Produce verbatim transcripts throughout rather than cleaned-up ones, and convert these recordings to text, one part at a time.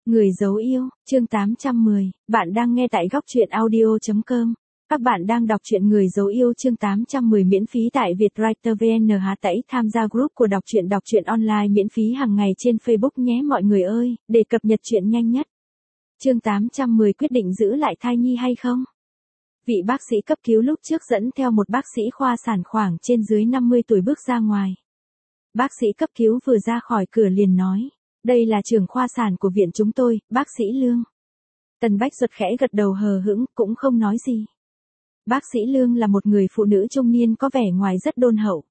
Người dấu yêu, chương tám trăm mười, bạn đang nghe tại góc truyện audio.com. Các bạn đang đọc truyện Người dấu yêu chương tám trăm mười miễn phí tại Vietwriter vê en hát tẩy tham gia group của đọc truyện đọc truyện online miễn phí hàng ngày trên Facebook nhé mọi người ơi, để cập nhật truyện nhanh nhất. Chương tám trăm mười quyết định giữ lại thai nhi hay không? Vị bác sĩ cấp cứu lúc trước dẫn theo một bác sĩ khoa sản khoảng trên dưới năm mươi tuổi bước ra ngoài. Bác sĩ cấp cứu vừa ra khỏi cửa liền nói. Đây là trưởng khoa sản của viện chúng tôi, bác sĩ Lương. Tần Bách Duật khẽ gật đầu hờ hững, cũng không nói gì. Bác sĩ Lương là một người phụ nữ trung niên có vẻ ngoài rất đôn hậu.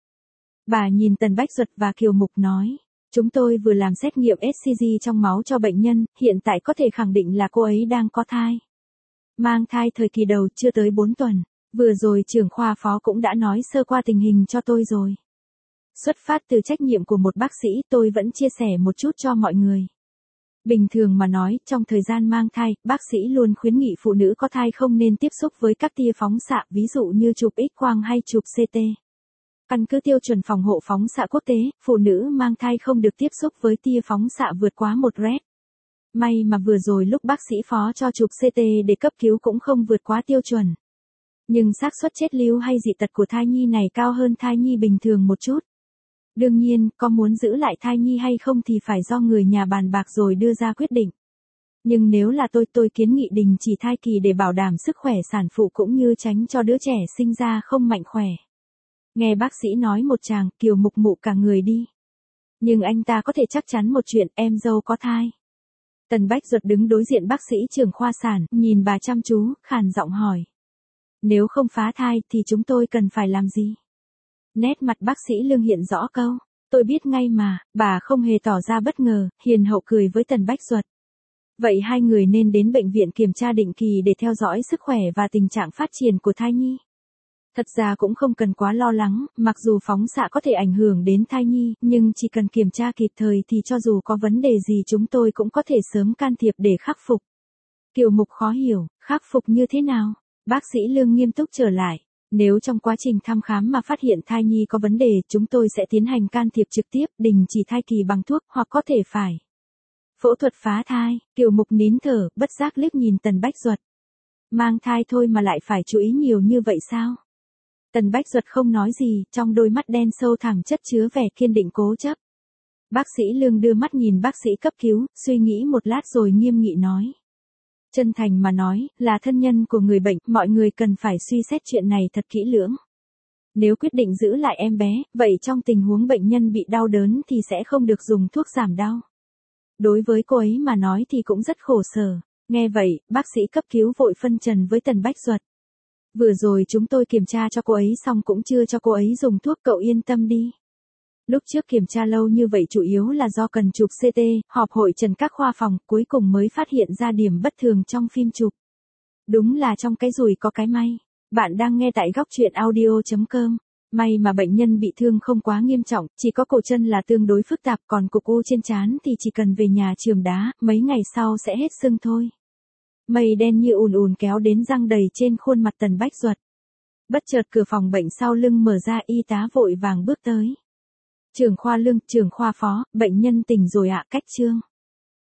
Bà nhìn Tần Bách Duật và Kiều Mục nói, chúng tôi vừa làm xét nghiệm ét xê giê trong máu cho bệnh nhân, hiện tại có thể khẳng định là cô ấy đang có thai. Mang thai thời kỳ đầu chưa tới bốn tuần, vừa rồi trưởng khoa phó cũng đã nói sơ qua tình hình cho tôi rồi. Xuất phát từ trách nhiệm của một bác sĩ tôi vẫn chia sẻ một chút cho mọi người. Bình thường mà nói, trong thời gian mang thai, bác sĩ luôn khuyến nghị phụ nữ có thai không nên tiếp xúc với các tia phóng xạ, ví dụ như chụp X-quang hay chụp xê tê. Căn cứ tiêu chuẩn phòng hộ phóng xạ quốc tế, phụ nữ mang thai không được tiếp xúc với tia phóng xạ vượt quá một rét. May mà vừa rồi lúc bác sĩ phó cho chụp xê tê để cấp cứu cũng không vượt quá tiêu chuẩn. Nhưng xác suất chết lưu hay dị tật của thai nhi này cao hơn thai nhi bình thường một chút. Đương nhiên, có muốn giữ lại thai nhi hay không thì phải do người nhà bàn bạc rồi đưa ra quyết định. Nhưng nếu là tôi tôi kiến nghị đình chỉ thai kỳ để bảo đảm sức khỏe sản phụ cũng như tránh cho đứa trẻ sinh ra không mạnh khỏe. Nghe bác sĩ nói một tràng, Kiều Mục mụ cả người đi. Nhưng anh ta có thể chắc chắn một chuyện, em dâu có thai. Tần Bách Duật đứng đối diện bác sĩ trưởng khoa sản, nhìn bà chăm chú, khàn giọng hỏi. Nếu không phá thai thì chúng tôi cần phải làm gì? Nét mặt bác sĩ Lương hiện rõ câu, tôi biết ngay mà, bà không hề tỏ ra bất ngờ, hiền hậu cười với Tần Bách Duật. Vậy hai người nên đến bệnh viện kiểm tra định kỳ để theo dõi sức khỏe và tình trạng phát triển của thai nhi. Thật ra cũng không cần quá lo lắng, mặc dù phóng xạ có thể ảnh hưởng đến thai nhi, nhưng chỉ cần kiểm tra kịp thời thì cho dù có vấn đề gì chúng tôi cũng có thể sớm can thiệp để khắc phục. Kiều Mục khó hiểu, khắc phục như thế nào? Bác sĩ Lương nghiêm túc trở lại. Nếu trong quá trình thăm khám mà phát hiện thai nhi có vấn đề, chúng tôi sẽ tiến hành can thiệp trực tiếp, đình chỉ thai kỳ bằng thuốc, hoặc có thể phải phẫu thuật phá thai. Kiều Mục nín thở, bất giác liếc nhìn Tần Bách Duật. Mang thai thôi mà lại phải chú ý nhiều như vậy sao? Tần Bách Duật không nói gì, trong đôi mắt đen sâu thẳm chất chứa vẻ kiên định cố chấp. Bác sĩ Lương đưa mắt nhìn bác sĩ cấp cứu, suy nghĩ một lát rồi nghiêm nghị nói. Chân thành mà nói, là thân nhân của người bệnh, mọi người cần phải suy xét chuyện này thật kỹ lưỡng. Nếu quyết định giữ lại em bé, vậy trong tình huống bệnh nhân bị đau đớn thì sẽ không được dùng thuốc giảm đau. Đối với cô ấy mà nói thì cũng rất khổ sở. Nghe vậy, bác sĩ cấp cứu vội phân trần với Tần Bách Duật. Vừa rồi chúng tôi kiểm tra cho cô ấy xong cũng chưa cho cô ấy dùng thuốc, cậu yên tâm đi. Lúc trước kiểm tra lâu như vậy chủ yếu là do cần chụp xê tê, họp hội trần các khoa phòng, cuối cùng mới phát hiện ra điểm bất thường trong phim chụp. Đúng là trong cái rủi có cái may. Bạn đang nghe tại góc truyện audio.com. May mà bệnh nhân bị thương không quá nghiêm trọng, chỉ có cổ chân là tương đối phức tạp, còn cục u trên trán thì chỉ cần về nhà chườm đá, mấy ngày sau sẽ hết sưng thôi. Mây đen như ùn ùn kéo đến răng đầy trên khuôn mặt Tần Bách Duật. Bất chợt cửa phòng bệnh sau lưng mở ra, y tá vội vàng bước tới. Trưởng khoa Lương, trưởng khoa phó, bệnh nhân tỉnh rồi ạ, cách trương.